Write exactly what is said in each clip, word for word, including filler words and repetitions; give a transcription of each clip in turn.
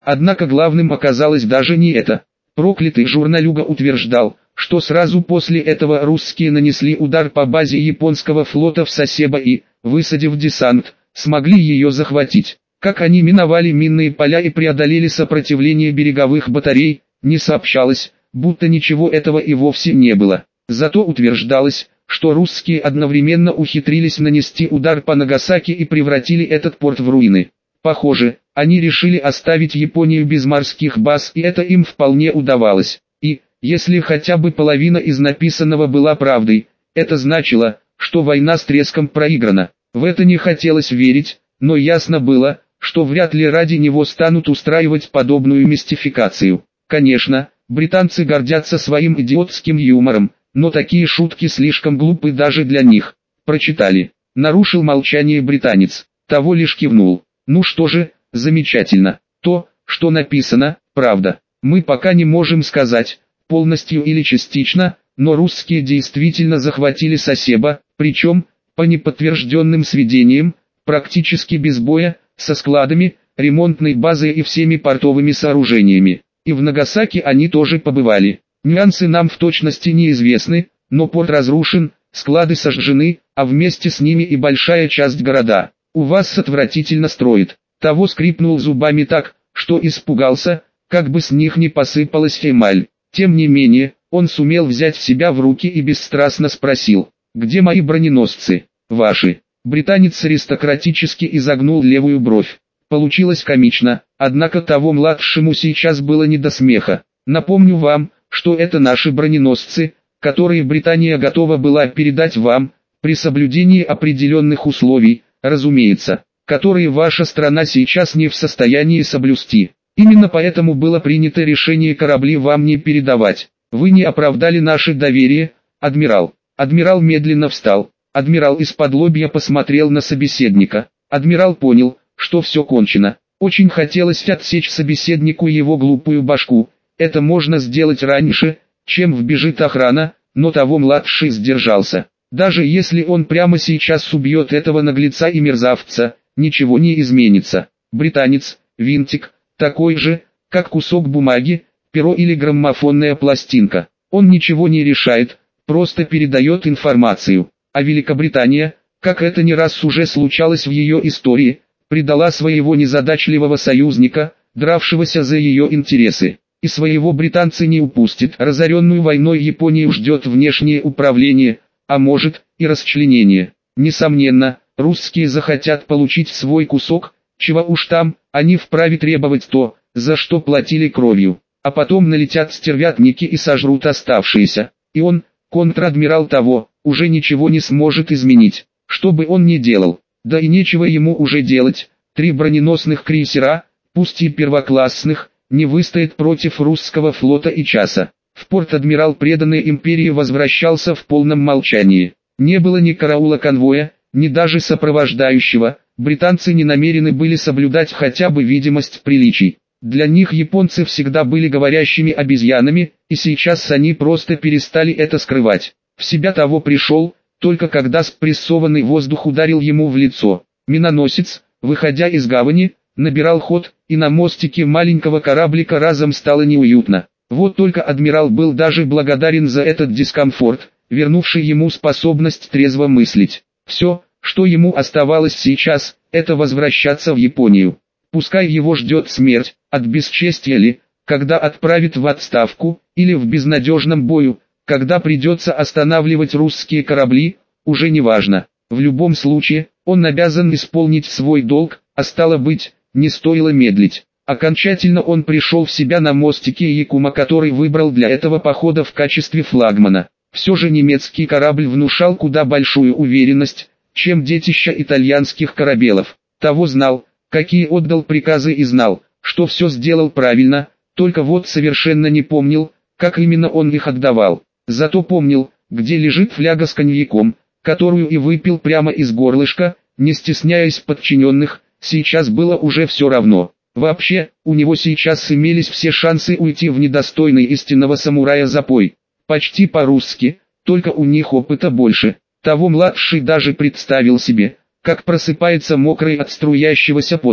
Однако главным оказалось даже не это. Проклятый журналюга утверждал, что сразу после этого русские нанесли удар по базе японского флота в Сасебо и, высадив десант, смогли ее захватить. Как они миновали минные поля и преодолели сопротивление береговых батарей, не сообщалось, будто ничего этого и вовсе не было. Зато утверждалось, что русские одновременно ухитрились нанести удар по Нагасаки и превратили этот порт в руины. Похоже, они решили оставить Японию без морских баз, и это им вполне удавалось. И, если хотя бы половина из написанного была правдой, это значило, что война с треском проиграна. В это не хотелось верить, но ясно было, что вряд ли ради него станут устраивать подобную мистификацию. Конечно, британцы гордятся своим идиотским юмором, но такие шутки слишком глупы даже для них. Прочитали. Нарушил молчание британец. Того лишь кивнул. Ну что же, замечательно. То, что написано, правда. Мы пока не можем сказать, полностью или частично, но русские действительно захватили Сасебо, причем, по неподтвержденным сведениям, практически без боя, со складами, ремонтной базой и всеми портовыми сооружениями. И в Нагасаки они тоже побывали. Нюансы нам в точности неизвестны, но порт разрушен, склады сожжены, а вместе с ними и большая часть города. У вас отвратительно строит. Того скрипнул зубами так, что испугался, как бы с них не посыпалась эмаль. Тем не менее, он сумел взять себя в руки и бесстрастно спросил: «Где мои броненосцы?» «Ваши». Британец аристократически изогнул левую бровь. Получилось комично, однако того младшему сейчас было не до смеха. «Напомню вам, что это наши броненосцы, которые Британия готова была передать вам, при соблюдении определенных условий, разумеется, которые ваша страна сейчас не в состоянии соблюсти. Именно поэтому было принято решение корабли вам не передавать. Вы не оправдали наше доверие, адмирал». Адмирал медленно встал. Адмирал из-под посмотрел на собеседника. Адмирал понял, что все кончено. Очень хотелось отсечь собеседнику его глупую башку. Это можно сделать раньше, чем вбежит охрана, но того младший сдержался. Даже если он прямо сейчас убьет этого наглеца и мерзавца, ничего не изменится. Британец, винтик, такой же, как кусок бумаги, перо или граммофонная пластинка. Он ничего не решает, просто передает информацию. А Великобритания, как это не раз уже случалось в ее истории, предала своего незадачливого союзника, дравшегося за ее интересы. И своего британцы не упустит. Разоренную войной Японию ждет внешнее управление, а может, и расчленение. Несомненно, русские захотят получить свой кусок, чего уж там, они вправе требовать то, за что платили кровью. А потом налетят стервятники и сожрут оставшиеся. И он, контр-адмирал того, уже ничего не сможет изменить, что бы он ни делал. Да и нечего ему уже делать. Три броненосных крейсера, пусть и первоклассных, не выстоят против русского флота и часа. В порт адмирал преданной империи возвращался в полном молчании. Не было ни караула конвоя, ни даже сопровождающего. Британцы не намерены были соблюдать хотя бы видимость приличий. Для них японцы всегда были говорящими обезьянами, и сейчас они просто перестали это скрывать. В себя того пришел, только когда спрессованный воздух ударил ему в лицо. Миноносец, выходя из гавани, набирал ход, и на мостике маленького кораблика разом стало неуютно. Вот только адмирал был даже благодарен за этот дискомфорт, вернувший ему способность трезво мыслить. Все, что ему оставалось сейчас, это возвращаться в Японию. Пускай его ждет смерть, от бесчестия ли, когда отправит в отставку, или в безнадежном бою, когда придется останавливать русские корабли, уже не важно. В любом случае, он обязан исполнить свой долг, а стало быть, не стоило медлить. Окончательно он пришел в себя на мостике Якума, который выбрал для этого похода в качестве флагмана. Все же немецкий корабль внушал куда большую уверенность, чем детища итальянских корабелов. Того знал, какие отдал приказы, и знал, что все сделал правильно, только вот совершенно не помнил, как именно он их отдавал. Зато помнил, где лежит фляга с коньяком, которую и выпил прямо из горлышка, не стесняясь подчиненных. Сейчас было уже все равно. Вообще, у него сейчас имелись все шансы уйти в недостойный истинного самурая запой. Почти по-русски, только у них опыта больше. Того младший даже представил себе, как просыпается мокрый от струящегося пота,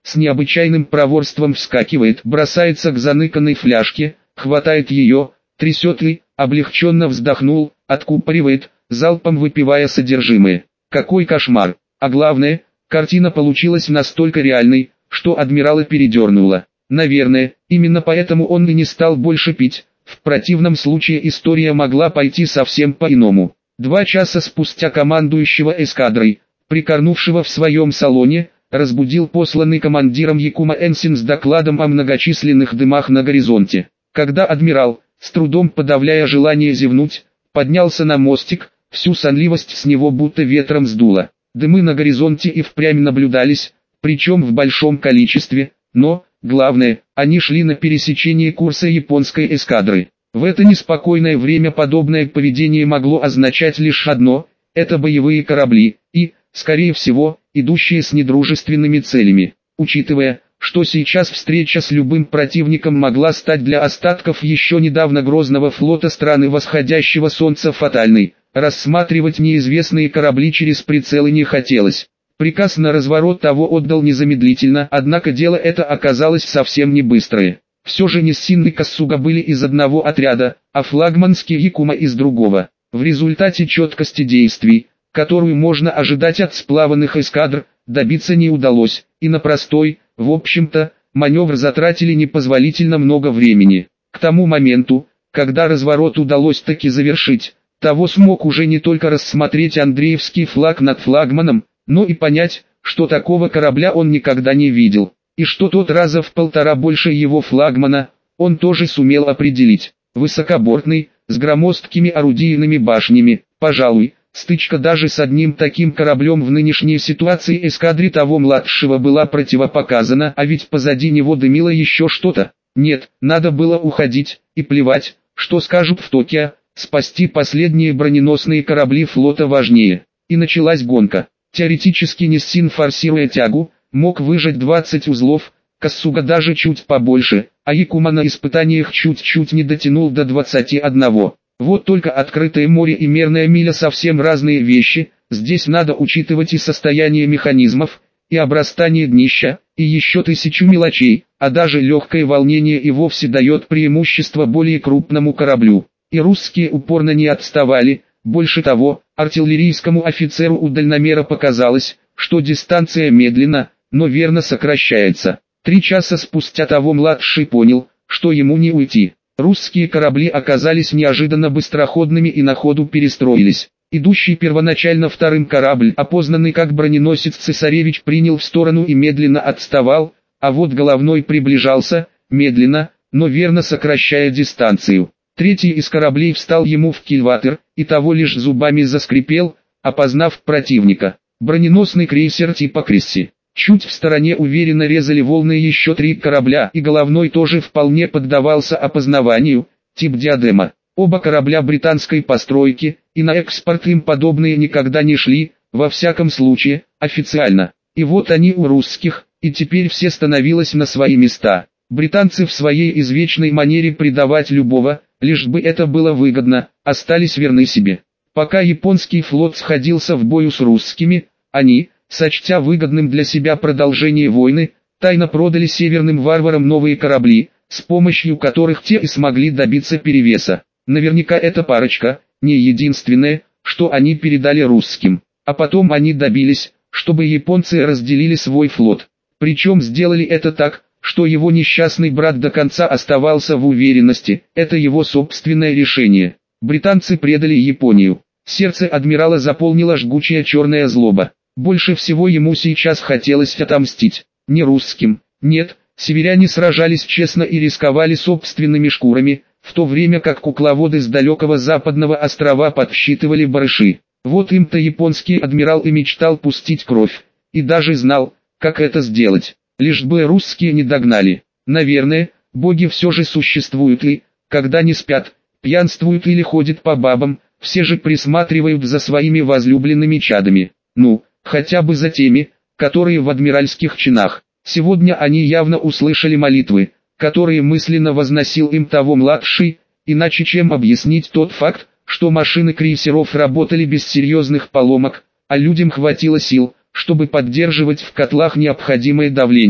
с необычайным проворством вскакивает, бросается к заныканной фляжке, хватает ее, трясет и, облегченно вздохнул, откупоривает, залпом выпивая содержимое. Какой кошмар! А главное, картина получилась настолько реальной, что адмирала передернуло. Наверное, именно поэтому он и не стал больше пить, в противном случае история могла пойти совсем по-иному. Два часа спустя командующего эскадрой, прикорнувшего в своем салоне, разбудил посланный командиром Якума Энсин с докладом о многочисленных дымах на горизонте. Когда адмирал, с трудом подавляя желание зевнуть, поднялся на мостик, всю сонливость с него будто ветром сдуло. Дымы на горизонте и впрямь наблюдались, причем в большом количестве, но, главное, они шли на пересечении курса японской эскадры. В это неспокойное время подобное поведение могло означать лишь одно – это боевые корабли, и, скорее всего, идущие с недружественными целями. Учитывая, что сейчас встреча с любым противником могла стать для остатков еще недавно грозного флота страны восходящего солнца фатальной, рассматривать неизвестные корабли через прицелы не хотелось. Приказ на разворот того отдал незамедлительно, однако дело это оказалось совсем не быстрое. Все же Ниссин и Кассуга были из одного отряда, а флагманский Якума из другого. В результате четкости действий, которую можно ожидать от сплаванных эскадр, добиться не удалось, и на простой, в общем-то, маневр затратили непозволительно много времени. К тому моменту, когда разворот удалось таки завершить, того смог уже не только рассмотреть Андреевский флаг над флагманом, но и понять, что такого корабля он никогда не видел, и что тот раза в полтора больше его флагмана, он тоже сумел определить. Высокобортный, с громоздкими орудийными башнями, пожалуй, стычка даже с одним таким кораблем в нынешней ситуации эскадре того младшего была противопоказана, а ведь позади него дымило еще что-то. Нет, надо было уходить, и плевать, что скажут в Токио, спасти последние броненосные корабли флота важнее. И началась гонка. Теоретически Ниссин, форсируя тягу, мог выжать двадцать узлов, Кассуга даже чуть побольше, а Якума на испытаниях чуть-чуть не дотянул до двадцати одного. Вот только открытое море и мерная миля совсем разные вещи, здесь надо учитывать и состояние механизмов, и обрастание днища, и еще тысячу мелочей, а даже легкое волнение и вовсе дает преимущество более крупному кораблю. И русские упорно не отставали, больше того, артиллерийскому офицеру у дальномера показалось, что дистанция медленно, но верно сокращается. Три часа спустя того младший понял, что ему не уйти. Русские корабли оказались неожиданно быстроходными и на ходу перестроились. Идущий первоначально вторым корабль, опознанный как броненосец «Цесаревич», принял в сторону и медленно отставал, а вот головной приближался, медленно, но верно сокращая дистанцию. Третий из кораблей встал ему в кильватер, и того лишь зубами заскрипел, опознав противника. Броненосный крейсер типа «Кресси». Чуть в стороне уверенно резали волны еще три корабля, и головной тоже вполне поддавался опознаванию, тип «Диадема». Оба корабля британской постройки, и на экспорт им подобные никогда не шли, во всяком случае, официально. И вот они у русских, и теперь все становилось на свои места. Британцы в своей извечной манере предавать любого, лишь бы это было выгодно, остались верны себе. Пока японский флот сходился в бою с русскими, они, сочтя выгодным для себя продолжение войны, тайно продали северным варварам новые корабли, с помощью которых те и смогли добиться перевеса. Наверняка эта парочка, не единственная, что они передали русским. А потом они добились, чтобы японцы разделили свой флот. Причем сделали это так, что его несчастный брат до конца оставался в уверенности, это его собственное решение. Британцы предали Японию. Сердце адмирала заполнила жгучая черная злоба. Больше всего ему сейчас хотелось отомстить. Не русским, нет, северяне сражались честно и рисковали собственными шкурами, в то время как кукловоды с далекого западного острова подсчитывали барыши. Вот им-то японский адмирал и мечтал пустить кровь, и даже знал, как это сделать, лишь бы русские не догнали. Наверное, боги все же существуют и, когда не спят, пьянствуют или ходят по бабам, все же присматривают за своими возлюбленными чадами. Ну, хотя бы за теми, которые в адмиральских чинах. Сегодня они явно услышали молитвы, которые мысленно возносил им того младший, иначе чем объяснить тот факт, что машины крейсеров работали без серьезных поломок, а людям хватило сил, чтобы поддерживать в котлах необходимое давление.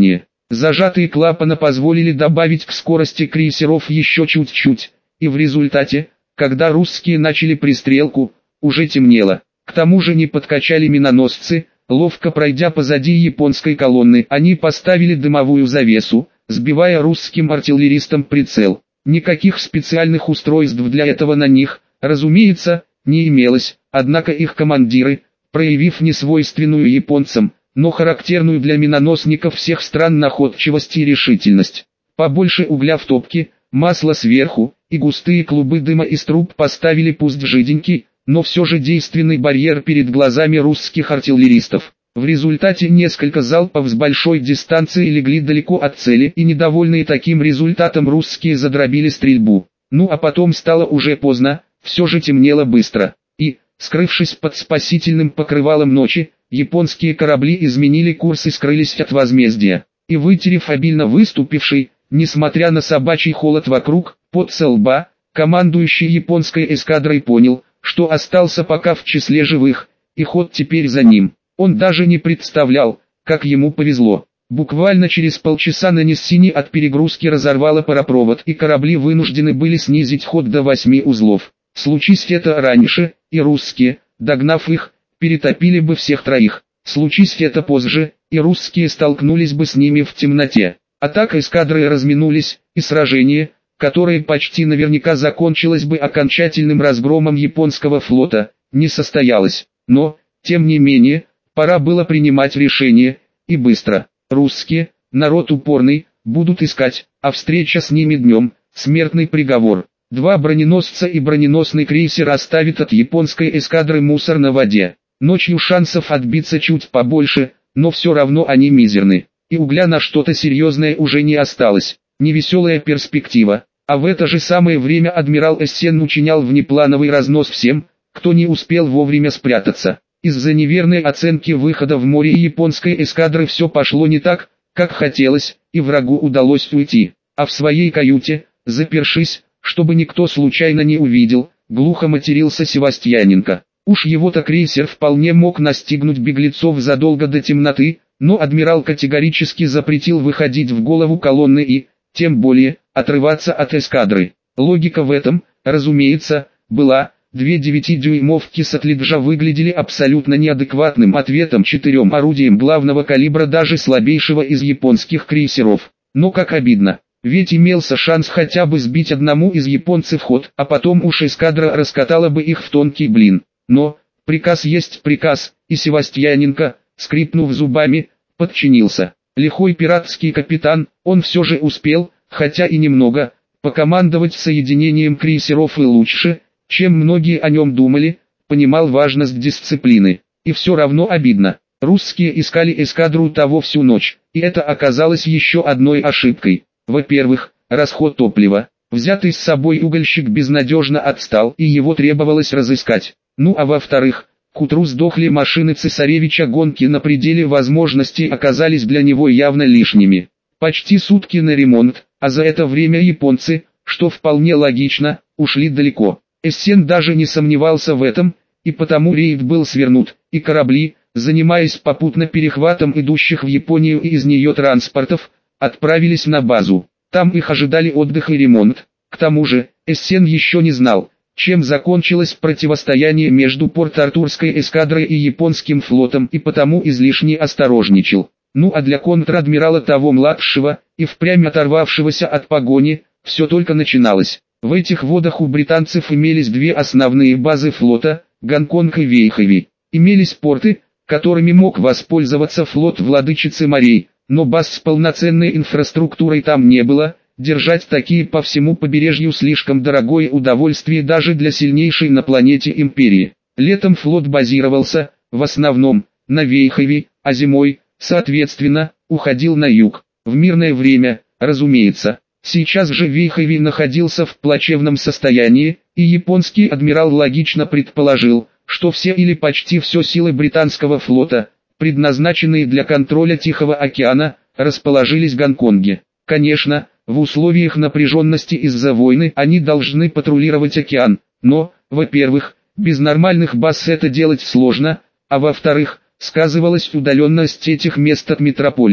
Зажатые клапана позволили добавить к скорости крейсеров еще чуть-чуть, и в результате, когда русские начали пристрелку, уже темнело. К тому же не подкачали миноносцы, ловко пройдя позади японской колонны, они поставили дымовую завесу, сбивая русским артиллеристам прицел. Никаких специальных устройств для этого на них, разумеется, не имелось, однако их командиры, проявив несвойственную японцам, но характерную для миноносников всех стран находчивость и решительность, побольше угля в топке, масло сверху, и густые клубы дыма из труб поставили пусть жиденький, но все же действенный барьер перед глазами русских артиллеристов. В результате несколько залпов с большой дистанции легли далеко от цели, и недовольные таким результатом русские задробили стрельбу. Ну а потом стало уже поздно, все же темнело быстро, и, скрывшись под спасительным покрывалом ночи, японские корабли изменили курс и скрылись от возмездия. И вытерев обильно выступивший, несмотря на собачий холод вокруг, пот со лба, командующий японской эскадрой понял, что остался пока в числе живых, и ход теперь за ним. Он даже не представлял, как ему повезло. Буквально через полчаса на Ниссине от перегрузки разорвало паропровод, и корабли вынуждены были снизить ход до восьми узлов. Случись это раньше, и русские, догнав их, перетопили бы всех троих. Случись это позже, и русские столкнулись бы с ними в темноте. А так эскадры разминулись, и сражение, которое почти наверняка закончилось бы окончательным разгромом японского флота, не состоялось. Но, тем не менее, пора было принимать решение, и быстро. Русские, народ упорный, будут искать, а встреча с ними днем – смертный приговор. Два броненосца и броненосный крейсер оставят от японской эскадры мусор на воде. Ночью шансов отбиться чуть побольше, но все равно они мизерны. И угля на что-то серьезное уже не осталось. Невеселая перспектива. А в это же самое время адмирал Эссен учинял внеплановый разнос всем, кто не успел вовремя спрятаться. Из-за неверной оценки выхода в море японской эскадры все пошло не так, как хотелось, и врагу удалось уйти. А в своей каюте, запершись, чтобы никто случайно не увидел, глухо матерился Севастьяненко. Уж его-то крейсер вполне мог настигнуть беглецов задолго до темноты, но адмирал категорически запретил выходить в голову колонны и, тем более, отрываться от эскадры. Логика в этом, разумеется, была. Две девятидюймовки Сатлиджа выглядели абсолютно неадекватным ответом четырем орудиям главного калибра даже слабейшего из японских крейсеров. Но как обидно, ведь имелся шанс хотя бы сбить одному из японцев ход, а потом уж эскадра раскатала бы их в тонкий блин. Но, приказ есть приказ, и Севастьяненко, скрипнув зубами, подчинился. Лихой пиратский капитан, он все же успел, хотя и немного, покомандовать соединением крейсеров и лучше, чем многие о нем думали, понимал важность дисциплины. И все равно обидно. Русские искали эскадру того всю ночь, и это оказалось еще одной ошибкой. Во-первых, расход топлива. Взятый с собой угольщик безнадежно отстал, и его требовалось разыскать. Ну а во-вторых, к утру сдохли машины цесаревича, гонки на пределе возможностей оказались для него явно лишними. Почти сутки на ремонт, а за это время японцы, что вполне логично, ушли далеко. Эссен даже не сомневался в этом, и потому рейд был свернут, и корабли, занимаясь попутно перехватом идущих в Японию и из нее транспортов, отправились на базу. Там их ожидали отдых и ремонт. К тому же, Эссен еще не знал, чем закончилось противостояние между Порт-Артурской эскадрой и японским флотом, и потому излишне осторожничал. Ну а для контр-адмирала того младшего, и впрямь оторвавшегося от погони, все только начиналось. В этих водах у британцев имелись две основные базы флота, Гонконг и Вейхови. Имелись порты, которыми мог воспользоваться флот владычицы морей, но баз с полноценной инфраструктурой там не было. Держать такие по всему побережью слишком дорогое удовольствие даже для сильнейшей на планете империи. Летом флот базировался, в основном, на Вейхове, а зимой, соответственно, уходил на юг. В мирное время, разумеется. Сейчас же Вейхови находился в плачевном состоянии, и японский адмирал логично предположил, что все или почти все силы британского флота, предназначенные для контроля Тихого океана, расположились в Гонконге. Конечно, в условиях напряженности из-за войны они должны патрулировать океан, но, во-первых, без нормальных баз это делать сложно, а во-вторых, сказывалась удаленность этих мест от метрополии.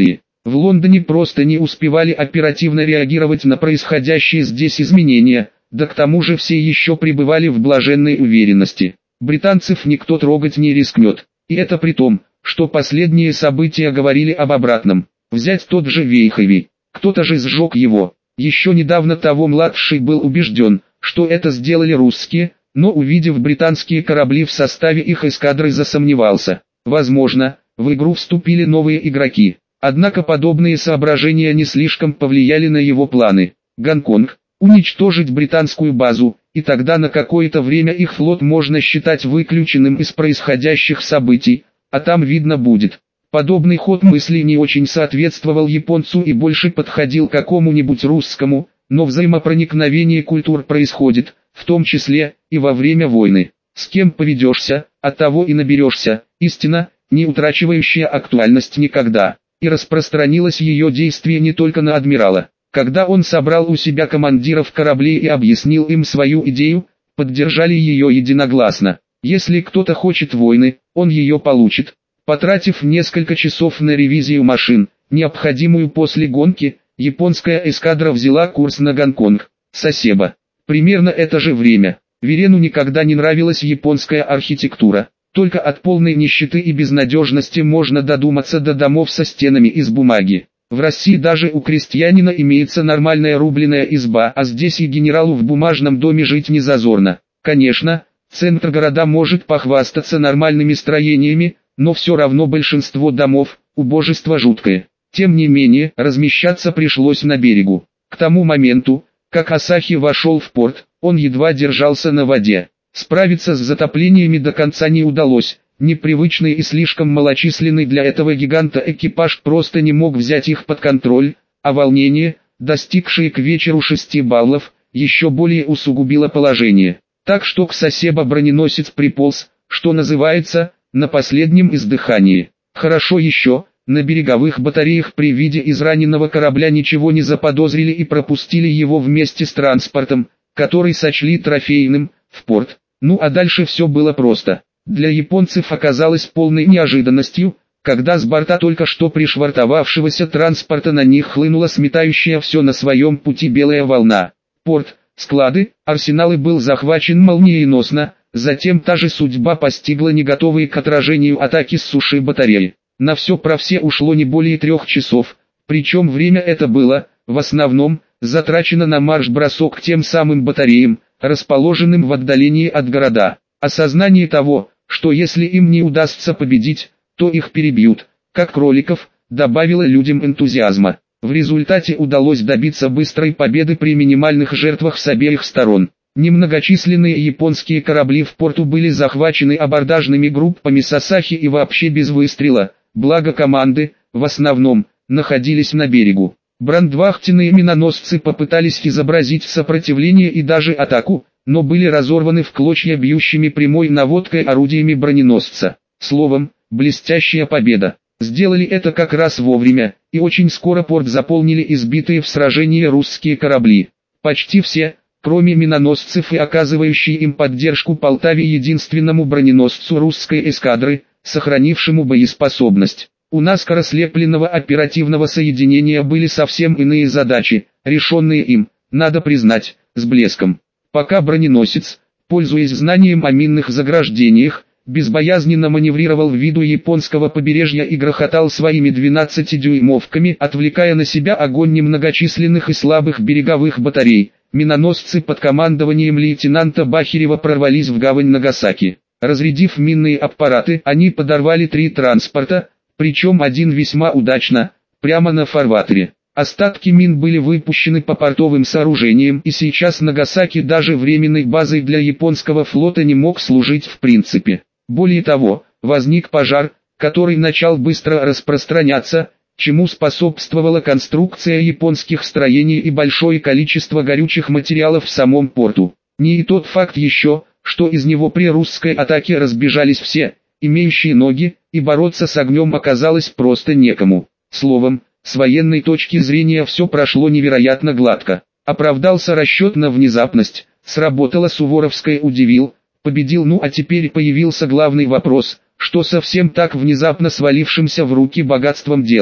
В Лондоне просто не успевали оперативно реагировать на происходящие здесь изменения, да к тому же все еще пребывали в блаженной уверенности. Британцев никто трогать не рискнет, и это при том, что последние события говорили об обратном. Взять тот же Вейхови, кто-то же сжег его. Еще недавно того младший был убежден, что это сделали русские, но увидев британские корабли в составе их эскадры, засомневался. Возможно, в игру вступили новые игроки. Однако подобные соображения не слишком повлияли на его планы. Гонконг, уничтожить британскую базу, и тогда на какое-то время их флот можно считать выключенным из происходящих событий, а там видно будет. Подобный ход мысли не очень соответствовал японцу и больше подходил какому-нибудь русскому, но взаимопроникновение культур происходит, в том числе и во время войны. С кем поведешься, от того и наберешься, истина, не утрачивающая актуальность никогда. И распространилось ее действие не только на адмирала. Когда он собрал у себя командиров кораблей и объяснил им свою идею, поддержали ее единогласно. Если кто-то хочет войны, он ее получит. Потратив несколько часов на ревизию машин, необходимую после гонки, японская эскадра взяла курс на Гонконг, Сасебо. Примерно это же время. Вирену никогда не нравилась японская архитектура. Только от полной нищеты и безнадежности можно додуматься до домов со стенами из бумаги. В России даже у крестьянина имеется нормальная рубленая изба, а здесь и генералу в бумажном доме жить не зазорно. Конечно, центр города может похвастаться нормальными строениями, но все равно большинство домов, убожество жуткое. Тем не менее, размещаться пришлось на берегу. К тому моменту, как Асахи вошел в порт, он едва держался на воде. Справиться с затоплениями до конца не удалось, непривычный и слишком малочисленный для этого гиганта экипаж просто не мог взять их под контроль, а волнение, достигшее к вечеру шести баллов, еще более усугубило положение. Так что к Сасебо броненосец приполз, что называется, на последнем издыхании. Хорошо еще, на береговых батареях при виде израненного корабля ничего не заподозрили и пропустили его вместе с транспортом, который сочли трофейным, в порт. Ну а дальше все было просто. Для японцев оказалось полной неожиданностью, когда с борта только что пришвартовавшегося транспорта на них хлынула сметающая все на своем пути белая волна. Порт, склады, арсеналы был захвачен молниеносно, затем та же судьба постигла не готовые к отражению атаки с суши батареи. На все про все ушло не более трех часов, причем время это было, в основном, затрачено на марш-бросок к тем самым батареям, расположенным в отдалении от города. Осознание того, что если им не удастся победить, то их перебьют, как кроликов, добавило людям энтузиазма. В результате удалось добиться быстрой победы при минимальных жертвах с обеих сторон. Немногочисленные японские корабли в порту были захвачены абордажными группами Сасахи и вообще без выстрела, благо команды, в основном, находились на берегу. Брандвахтенные миноносцы попытались изобразить сопротивление и даже атаку, но были разорваны в клочья бьющими прямой наводкой орудиями броненосца. Словом, блестящая победа. Сделали это как раз вовремя, и очень скоро порт заполнили избитые в сражении русские корабли. Почти все, кроме миноносцев и оказывающие им поддержку Полтаве, единственному броненосцу русской эскадры, сохранившему боеспособность. У наскоро слепленного оперативного соединения были совсем иные задачи, решенные им, надо признать, с блеском. Пока броненосец, пользуясь знанием о минных заграждениях, безбоязненно маневрировал в виду японского побережья и грохотал своими двенадцатидюймовками, отвлекая на себя огонь немногочисленных и слабых береговых батарей, миноносцы под командованием лейтенанта Бахирева прорвались в гавань Нагасаки. Разрядив минные аппараты, они подорвали три транспорта, причем один весьма удачно, прямо на фарватере. Остатки мин были выпущены по портовым сооружениям, и сейчас Нагасаки даже временной базой для японского флота не мог служить в принципе. Более того, возник пожар, который начал быстро распространяться, чему способствовала конструкция японских строений и большое количество горючих материалов в самом порту. Не и тот факт еще, что из него при русской атаке разбежались все, имеющие ноги, и бороться с огнем оказалось просто некому. Словом, с военной точки зрения все прошло невероятно гладко. Оправдался расчет на внезапность, сработало Суворовское удивил, победил, ну а теперь появился главный вопрос, что совсем так внезапно свалившимся в руки богатством делать.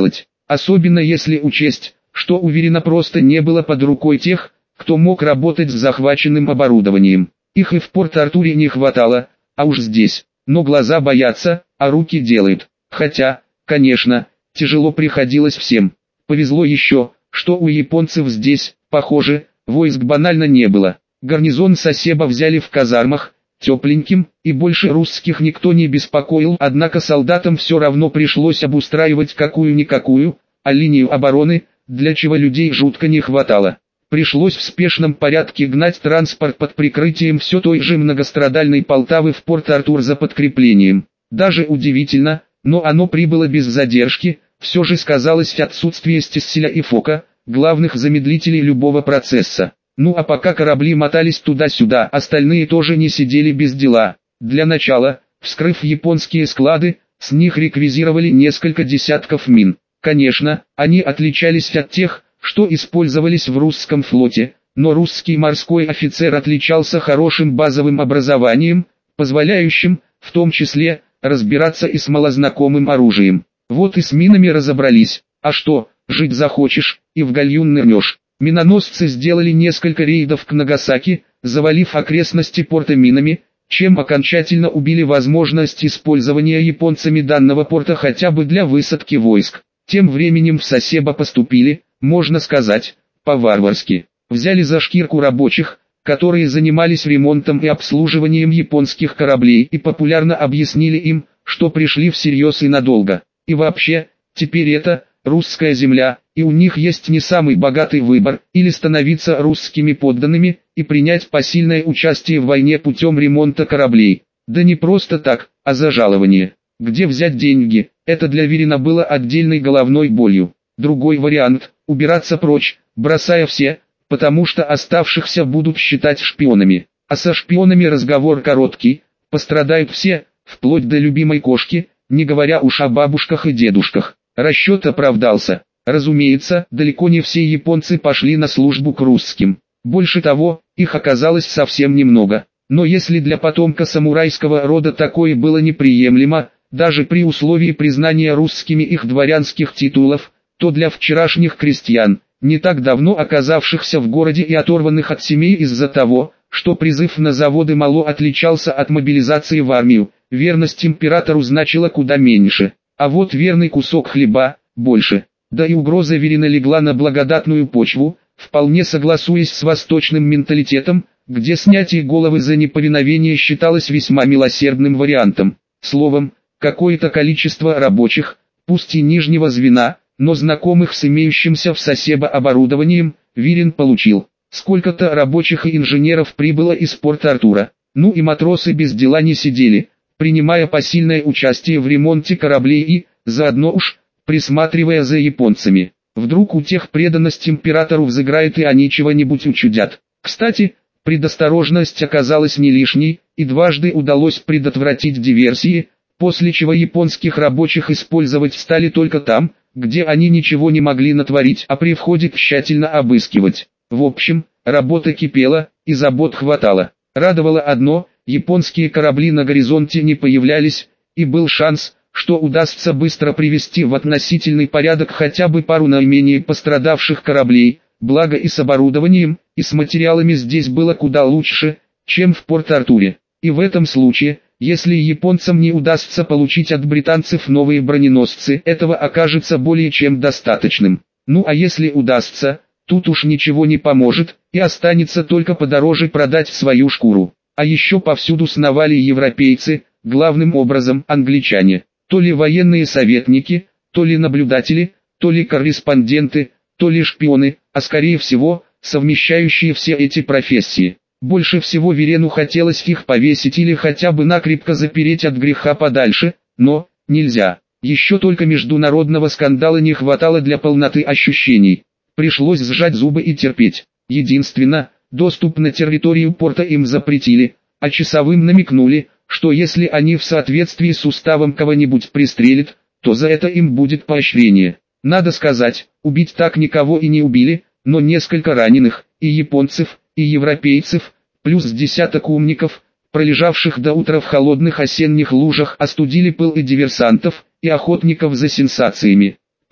особенно если учесть, что уверенно просто не было под рукой тех, кто мог работать с захваченным оборудованием. Их и в Порт-Артуре не хватало, а уж здесь. Но глаза боятся, а руки делают. Хотя, конечно, тяжело приходилось всем. Повезло еще, что у японцев здесь, похоже, войск банально не было. Гарнизон Сасебо взяли в казармах, тепленьким, и больше русских никто не беспокоил, однако солдатам все равно пришлось обустраивать какую-никакую, а линию обороны, для чего людей жутко не хватало. Пришлось в спешном порядке гнать транспорт под прикрытием все той же многострадальной Полтавы в Порт-Артур за подкреплением. Даже удивительно, но оно прибыло без задержки, все же сказалось отсутствие Стесселя и Фока, главных замедлителей любого процесса. Ну а пока корабли мотались туда-сюда, остальные тоже не сидели без дела. Для начала, вскрыв японские склады, с них реквизировали несколько десятков мин. Конечно, они отличались от тех, что использовались в русском флоте, но русский морской офицер отличался хорошим базовым образованием, позволяющим, в том числе, разбираться и с малознакомым оружием. Вот и с минами разобрались, а что, жить захочешь, и в гальюн нырнешь. Миноносцы сделали несколько рейдов к Нагасаки, завалив окрестности порта минами, чем окончательно убили возможность использования японцами данного порта хотя бы для высадки войск. Тем временем в Сасебо поступили, можно сказать, по-варварски. Взяли за шкирку рабочих, которые занимались ремонтом и обслуживанием японских кораблей, и популярно объяснили им, что пришли всерьез и надолго. И вообще, теперь это русская земля, и у них есть не самый богатый выбор, или становиться русскими подданными, и принять посильное участие в войне путем ремонта кораблей. Да не просто так, а за жалование. Где взять деньги, это для Вирина было отдельной головной болью. Другой вариант – убираться прочь, бросая все, потому что оставшихся будут считать шпионами. А со шпионами разговор короткий, пострадают все, вплоть до любимой кошки, не говоря уж о бабушках и дедушках. Расчет оправдался. Разумеется, далеко не все японцы пошли на службу к русским. Больше того, их оказалось совсем немного. Но если для потомка самурайского рода такое было неприемлемо, даже при условии признания русскими их дворянских титулов, то для вчерашних крестьян, не так давно оказавшихся в городе и оторванных от семей из-за того, что призыв на заводы мало отличался от мобилизации в армию, верность императору значила куда меньше, а вот верный кусок хлеба – больше. Да и угроза Вирина легла на благодатную почву, вполне согласуясь с восточным менталитетом, где снятие головы за неповиновение считалось весьма милосердным вариантом. Словом, какое-то количество рабочих, пусть и нижнего звена, но знакомых с имеющимся в Сасебо оборудованием, Вирин получил. Сколько-то рабочих и инженеров прибыло из Порт-Артура. Ну и матросы без дела не сидели, принимая посильное участие в ремонте кораблей и, заодно уж, присматривая за японцами. Вдруг у тех преданность императору взыграет и они чего-нибудь учудят. Кстати, предосторожность оказалась не лишней, и дважды удалось предотвратить диверсии, после чего японских рабочих использовать стали только там, где они ничего не могли натворить, а при входе тщательно обыскивать. В общем, работа кипела, и забот хватало. Радовало одно, японские корабли на горизонте не появлялись, и был шанс, что удастся быстро привести в относительный порядок хотя бы пару наименее пострадавших кораблей, благо и с оборудованием, и с материалами здесь было куда лучше, чем в Порт-Артуре. И в этом случае, если японцам не удастся получить от британцев новые броненосцы, этого окажется более чем достаточным. Ну а если удастся, тут уж ничего не поможет, и останется только подороже продать свою шкуру. А еще повсюду сновали европейцы, главным образом англичане. То ли военные советники, то ли наблюдатели, то ли корреспонденты, то ли шпионы, а скорее всего, совмещающие все эти профессии. Больше всего Вирену хотелось их повесить или хотя бы накрепко запереть от греха подальше, но нельзя. Еще только международного скандала не хватало для полноты ощущений. Пришлось сжать зубы и терпеть. Единственно, доступ на территорию порта им запретили, а часовым намекнули, что если они в соответствии с уставом кого-нибудь пристрелят, то за это им будет поощрение. Надо сказать, убить так никого и не убили, но несколько раненых, и японцев, и европейцев, плюс десяток умников, пролежавших до утра в холодных осенних лужах, остудили пыл и диверсантов, и охотников за сенсациями.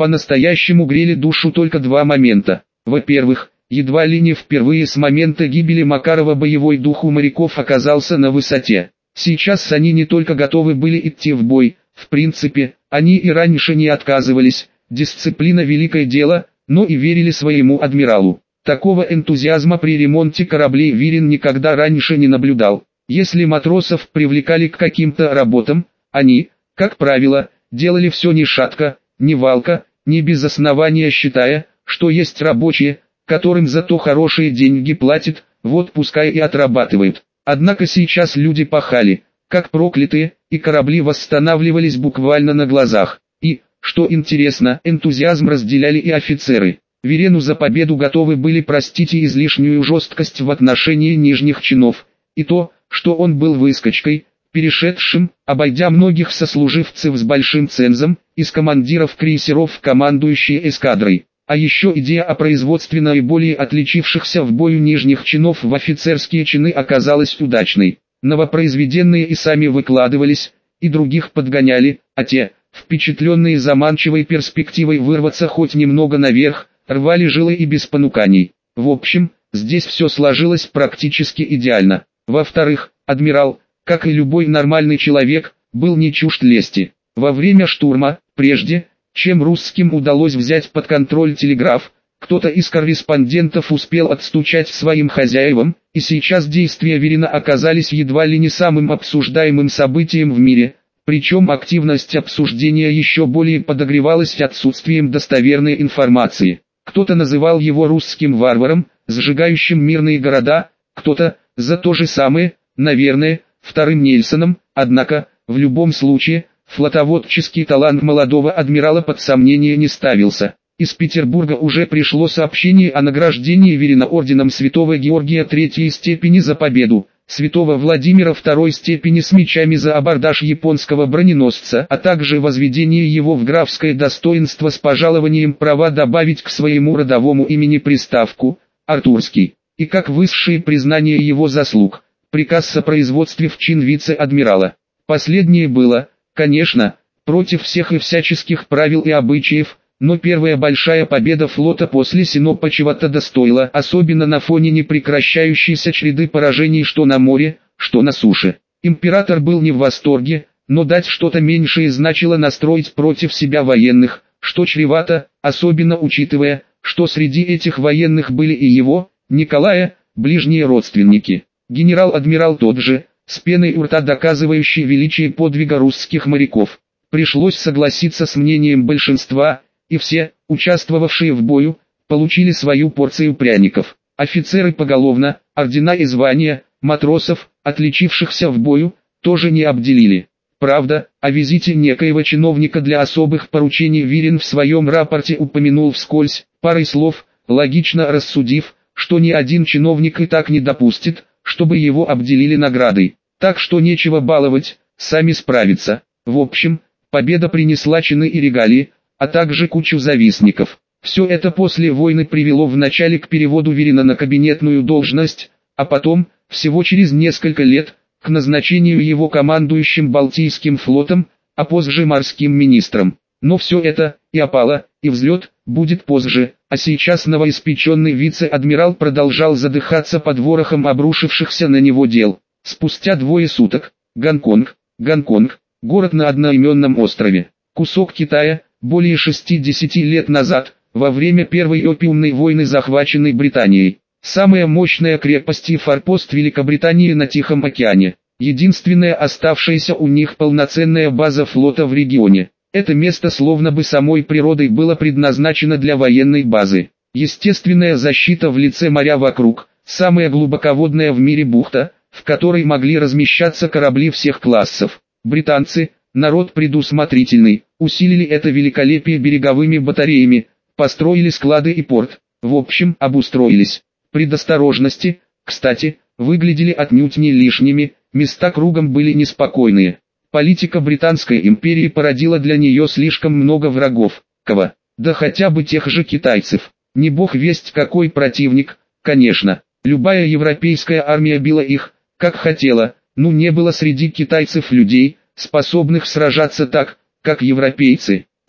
По-настоящему грели душу только два момента. Во-первых, едва ли не впервые с момента гибели Макарова боевой дух у моряков оказался на высоте. Сейчас они не только готовы были идти в бой, в принципе, они и раньше не отказывались, дисциплина великое дело, но и верили своему адмиралу. Такого энтузиазма при ремонте кораблей Вирин никогда раньше не наблюдал. Если матросов привлекали к каким-то работам, они, как правило, делали все ни шатко, ни валко, ни без основания, считая, что есть рабочие, которым зато хорошие деньги платят, вот пускай и отрабатывают. Однако сейчас люди пахали, как проклятые, и корабли восстанавливались буквально на глазах. И, что интересно, энтузиазм разделяли и офицеры. Вирену за победу готовы были простить и излишнюю жесткость в отношении нижних чинов, и то, что он был выскочкой, перешедшим, обойдя многих сослуживцев с большим цензом, из командиров крейсеров в командующие эскадрой. А еще идея о производстве наиболее отличившихся в бою нижних чинов в офицерские чины оказалась удачной. Новопроизведенные и сами выкладывались, и других подгоняли, а те, впечатленные заманчивой перспективой вырваться хоть немного наверх, рвали жилы и без понуканий. В общем, здесь все сложилось практически идеально. Во-вторых, адмирал, как и любой нормальный человек, был не чужд лести. Во время штурма, прежде, чем русским удалось взять под контроль телеграф, кто-то из корреспондентов успел отстучать своим хозяевам, и сейчас действия Вирина оказались едва ли не самым обсуждаемым событием в мире, причем активность обсуждения еще более подогревалась отсутствием достоверной информации. Кто-то называл его русским варваром, сжигающим мирные города, кто-то, за то же самое, наверное, вторым Нельсоном, однако, в любом случае, флотоводческий талант молодого адмирала под сомнение не ставился. Из Петербурга уже пришло сообщение о награждении Вирина орденом Святого Георгия третьей степени за победу, Святого Владимира второй степени с мечами за абордаж японского броненосца, а также возведение его в графское достоинство с пожалованием права добавить к своему родовому имени приставку «Артурский», и как высшее признание его заслуг, приказ о производстве в чин вице-адмирала. Последнее было, конечно, против всех и всяческих правил и обычаев, но первая большая победа флота после Синопа чего-то достоила, особенно на фоне непрекращающейся череды поражений что на море, что на суше. Император был не в восторге, но дать что-то меньшее значило настроить против себя военных, что чревато, особенно учитывая, что среди этих военных были и его, Николая, ближние родственники. Генерал-адмирал тот же, с пеной у рта доказывающий величие подвига русских моряков. Пришлось согласиться с мнением большинства, и все, участвовавшие в бою, получили свою порцию пряников. Офицеры поголовно, ордена и звания, матросов, отличившихся в бою, тоже не обделили. Правда, о визите некоего чиновника для особых поручений Вирин в своем рапорте упомянул вскользь, парой слов, логично рассудив, что ни один чиновник и так не допустит, чтобы его обделили наградой. Так что нечего баловать, сами справятся. В общем, победа принесла чины и регалии, а также кучу завистников. Все это после войны привело вначале к переводу Вирина на кабинетную должность, а потом, всего через несколько лет, к назначению его командующим Балтийским флотом, а позже морским министром. Но все это, и опала, и взлет, будет позже, а сейчас новоиспеченный вице-адмирал продолжал задыхаться под ворохом обрушившихся на него дел. Спустя двое суток, Гонконг, Гонконг, город на одноименном острове, кусок Китая, более шестидесяти лет назад, во время Первой опиумной войны, захваченной Британией. Самая мощная крепость и форпост Великобритании на Тихом океане. Единственная оставшаяся у них полноценная база флота в регионе. Это место словно бы самой природой было предназначено для военной базы. Естественная защита в лице моря вокруг, самая глубоководная в мире бухта, в которой могли размещаться корабли всех классов. Британцы, народ предусмотрительный, усилили это великолепие береговыми батареями, построили склады и порт, в общем, обустроились. Предосторожности, кстати, выглядели отнюдь не лишними, места кругом были неспокойные. Политика Британской империи породила для нее слишком много врагов, кого, да хотя бы тех же китайцев. Не бог весть какой противник, конечно, любая европейская армия била их, как хотела, но не было среди китайцев людей, способных сражаться так, как европейцы.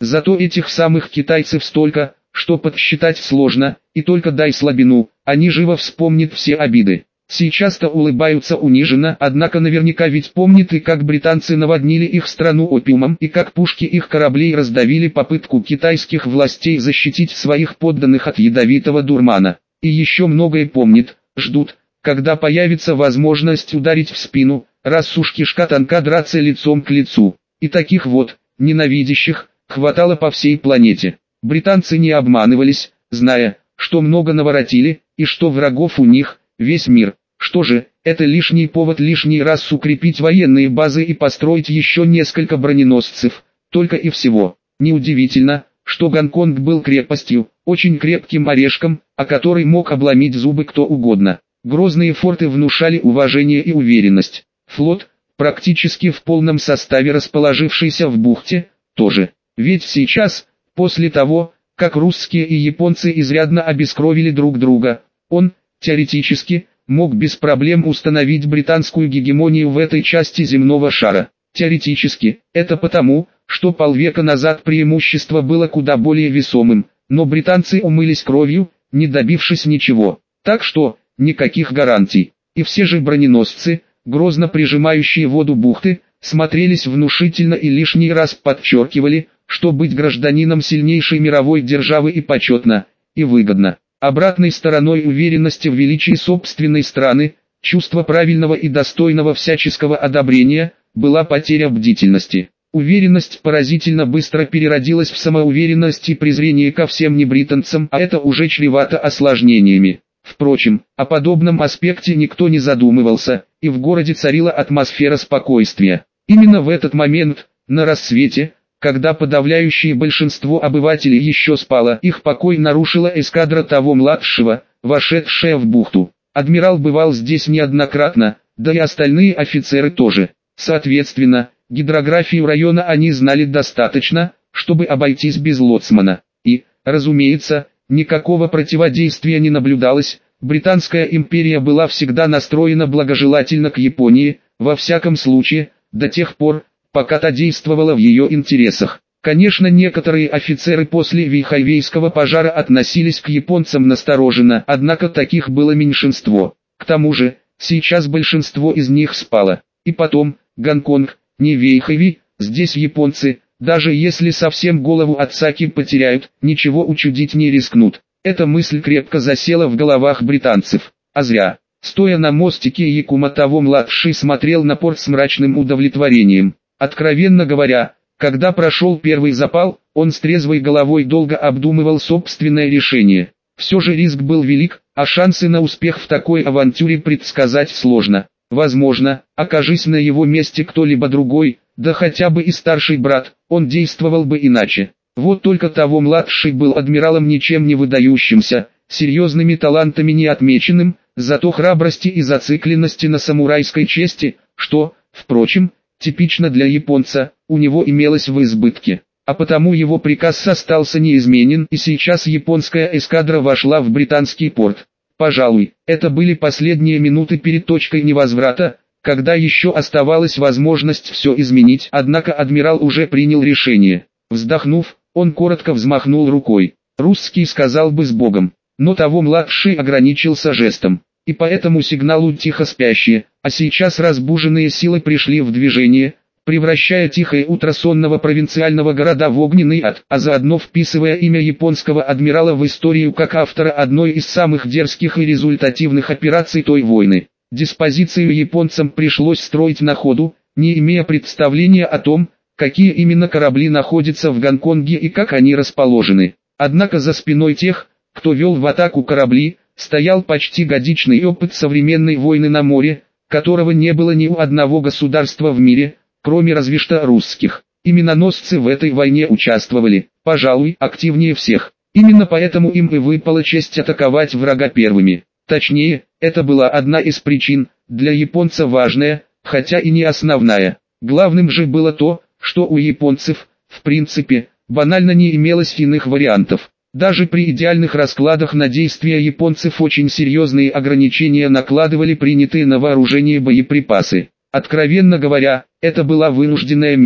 Зато этих самых китайцев столько, что подсчитать сложно, и только дай слабину, они живо вспомнят все обиды. Сейчас-то улыбаются униженно, однако наверняка ведь помнят и как британцы наводнили их страну опиумом, и как пушки их кораблей раздавили попытку китайских властей защитить своих подданных от ядовитого дурмана. И еще многое помнят, ждут, когда появится возможность ударить в спину, раз уж кишка тонка, драться лицом к лицу. И таких вот, ненавидящих, хватало по всей планете. Британцы не обманывались, зная, что много наворотили, и что врагов у них весь мир. Что же, это лишний повод лишний раз укрепить военные базы и построить еще несколько броненосцев, только и всего. Неудивительно, что Гонконг был крепостью, очень крепким орешком, о который мог обломить зубы кто угодно. Грозные форты внушали уважение и уверенность. Флот, практически в полном составе расположившийся в бухте, тоже. Ведь сейчас, после того, как русские и японцы изрядно обескровили друг друга, он, теоретически, мог без проблем установить британскую гегемонию в этой части земного шара. Теоретически, это потому, что полвека назад преимущество было куда более весомым, но британцы умылись кровью, не добившись ничего. Так что, никаких гарантий. И все же броненосцы, грозно прижимающие воду бухты, смотрелись внушительно и лишний раз подчеркивали, что быть гражданином сильнейшей мировой державы и почетно, и выгодно. Обратной стороной уверенности в величии собственной страны, чувство правильного и достойного всяческого одобрения, была потеря бдительности. Уверенность поразительно быстро переродилась в самоуверенность и презрение ко всем небританцам, а это уже чревато осложнениями. Впрочем, о подобном аспекте никто не задумывался, и в городе царила атмосфера спокойствия. Именно в этот момент, на рассвете, когда подавляющее большинство обывателей еще спало, их покой нарушила эскадра того младшего, вошедшая в бухту. Адмирал бывал здесь неоднократно, да и остальные офицеры тоже. Соответственно, гидрографию района они знали достаточно, чтобы обойтись без лоцмана. И, разумеется, никакого противодействия не наблюдалось. Британская империя была всегда настроена благожелательно к Японии, во всяком случае, до тех пор, пока та действовала в ее интересах. Конечно, некоторые офицеры после Вэйхайвейского пожара относились к японцам настороженно, однако таких было меньшинство. К тому же, сейчас большинство из них спало. И потом, Гонконг, не Вэйхайвей, здесь японцы, даже если совсем голову от саки потеряют, ничего учудить не рискнут. Эта мысль крепко засела в головах британцев. А зря. Стоя на мостике Якуматово-младший смотрел на порт с мрачным удовлетворением. Откровенно говоря, когда прошел первый запал, он с трезвой головой долго обдумывал собственное решение. Все же риск был велик, а шансы на успех в такой авантюре предсказать сложно. Возможно, окажись на его месте кто-либо другой, да хотя бы и старший брат, он действовал бы иначе. Вот только того младший был адмиралом ничем не выдающимся, серьезными талантами не отмеченным, зато храбрости и зацикленности на самурайской чести, что, впрочем, типично для японца, у него имелось в избытке. А потому его приказ остался неизменен, и сейчас японская эскадра вошла в британский порт. Пожалуй, это были последние минуты перед точкой невозврата, когда еще оставалась возможность все изменить, однако адмирал уже принял решение. Вздохнув, он коротко взмахнул рукой. Русский сказал бы с Богом, но того младший ограничился жестом. И по этому сигналу тихо спящие, а сейчас разбуженные силы пришли в движение, превращая тихое утро сонного провинциального города в огненный ад, а заодно вписывая имя японского адмирала в историю как автора одной из самых дерзких и результативных операций той войны. Диспозицию японцам пришлось строить на ходу, не имея представления о том, какие именно корабли находятся в Гонконге и как они расположены. Однако за спиной тех, кто вел в атаку корабли, стоял почти годичный опыт современной войны на море, которого не было ни у одного государства в мире, кроме разве что русских. И миноносцы в этой войне участвовали, пожалуй, активнее всех. Именно поэтому им и выпала честь атаковать врага первыми. Точнее, это была одна из причин, для японца важная, хотя и не основная. Главным же было то, что у японцев, в принципе, банально не имелось иных вариантов. Даже при идеальных раскладах на действия японцев очень серьезные ограничения накладывали принятые на вооружение боеприпасы. Откровенно говоря, это была вынужденная мера.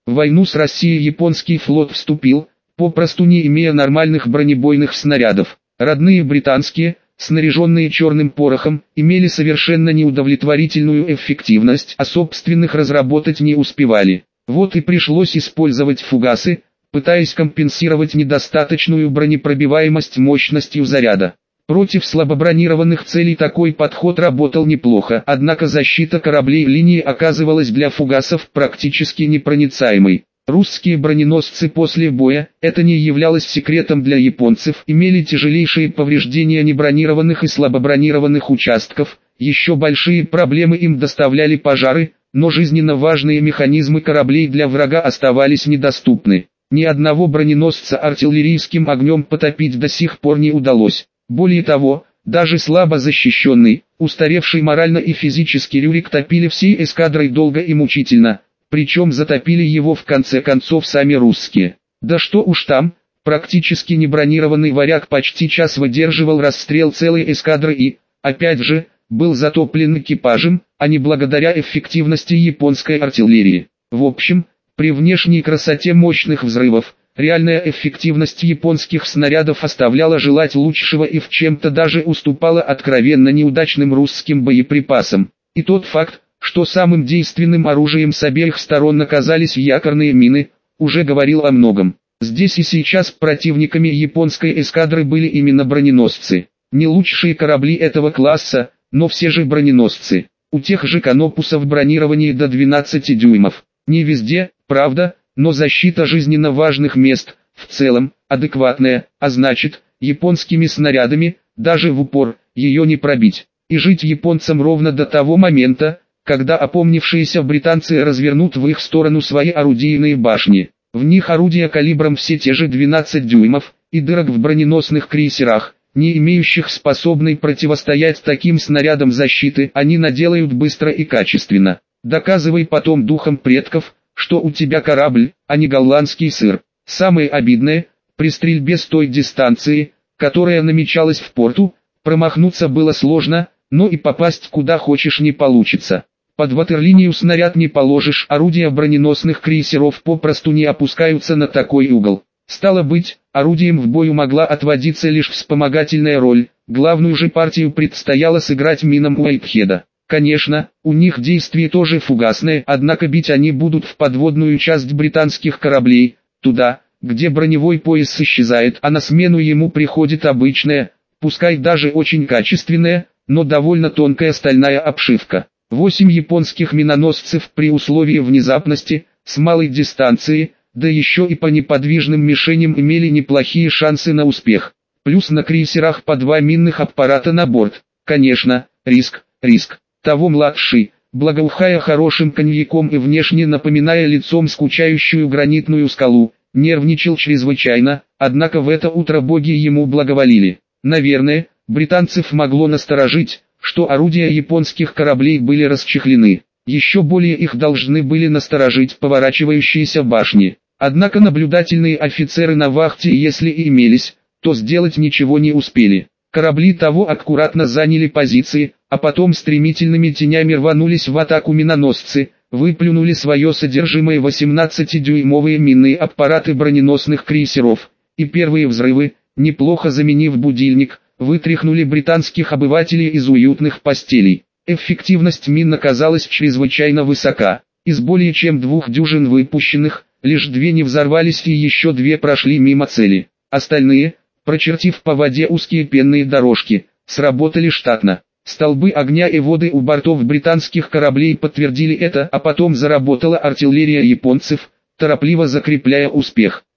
В войну с Россией японский флот вступил, попросту не имея нормальных бронебойных снарядов. Родные британские, снаряженные черным порохом, имели совершенно неудовлетворительную эффективность, а собственных разработать не успевали. Вот и пришлось использовать фугасы, пытаясь компенсировать недостаточную бронепробиваемость мощностью заряда. Против слабобронированных целей такой подход работал неплохо, однако защита кораблей линии оказывалась для фугасов практически непроницаемой. Русские броненосцы после боя, это не являлось секретом для японцев, имели тяжелейшие повреждения небронированных и слабобронированных участков, еще большие проблемы им доставляли пожары, но жизненно важные механизмы кораблей для врага оставались недоступны. Ни одного броненосца артиллерийским огнем потопить до сих пор не удалось. Более того, даже слабо защищенный, устаревший морально и физически Рюрик топили всей эскадрой долго и мучительно, причем затопили его в конце концов сами русские. Да что уж там, практически небронированный варяг почти час выдерживал расстрел целой эскадры и, опять же, был затоплен экипажем, а не благодаря эффективности японской артиллерии. В общем, при внешней красоте мощных взрывов, реальная эффективность японских снарядов оставляла желать лучшего и в чем-то даже уступала откровенно неудачным русским боеприпасам. И тот факт, что самым действенным оружием с обеих сторон оказались якорные мины, уже говорил о многом. Здесь и сейчас противниками японской эскадры были именно броненосцы. Не лучшие корабли этого класса, но все же броненосцы. У тех же Канопусов бронирование до двенадцати дюймов. Не везде, правда, но защита жизненно важных мест, в целом, адекватная, а значит, японскими снарядами, даже в упор, ее не пробить. И жить японцам ровно до того момента, когда опомнившиеся британцы развернут в их сторону свои орудийные башни. В них орудия калибром все те же двенадцать дюймов, и дырок в броненосных крейсерах, не имеющих способной противостоять таким снарядам защиты, они наделают быстро и качественно. Доказывай потом духом предков, что у тебя корабль, а не голландский сыр. Самое обидное, при стрельбе с той дистанции, которая намечалась в порту, промахнуться было сложно, но и попасть куда хочешь не получится. Под ватерлинию снаряд не положишь, орудия броненосных крейсеров попросту не опускаются на такой угол. Стало быть, орудием в бою могла отводиться лишь вспомогательная роль, главную же партию предстояло сыграть минам Уайтхеда. Конечно, у них действие тоже фугасное, однако бить они будут в подводную часть британских кораблей, туда, где броневой пояс исчезает, а на смену ему приходит обычная, пускай даже очень качественная, но довольно тонкая стальная обшивка. Восемь японских миноносцев при условии внезапности, с малой дистанции, да еще и по неподвижным мишеням имели неплохие шансы на успех. Плюс на крейсерах по два минных аппарата на борт. Конечно, риск, риск. Того младший, благоухая хорошим коньяком и внешне напоминая лицом скучающую гранитную скалу, нервничал чрезвычайно, однако в это утро боги ему благоволили. Наверное, британцев могло насторожить, что орудия японских кораблей были расчехлены. Еще более их должны были насторожить поворачивающиеся башни. Однако наблюдательные офицеры на вахте, если и имелись, то сделать ничего не успели. Корабли того аккуратно заняли позиции, а потом стремительными тенями рванулись в атаку миноносцы, выплюнули свое содержимое восемнадцатидюймовые минные аппараты броненосных крейсеров, и первые взрывы, неплохо заменив будильник, вытряхнули британских обывателей из уютных постелей. Эффективность мин оказалась чрезвычайно высока. Из более чем двух дюжин выпущенных, лишь две не взорвались и еще две прошли мимо цели. Остальные, прочертив по воде узкие пенные дорожки, сработали штатно. Столбы огня и воды у бортов британских кораблей подтвердили это, а потом заработала артиллерия японцев, торопливо закрепляя успех.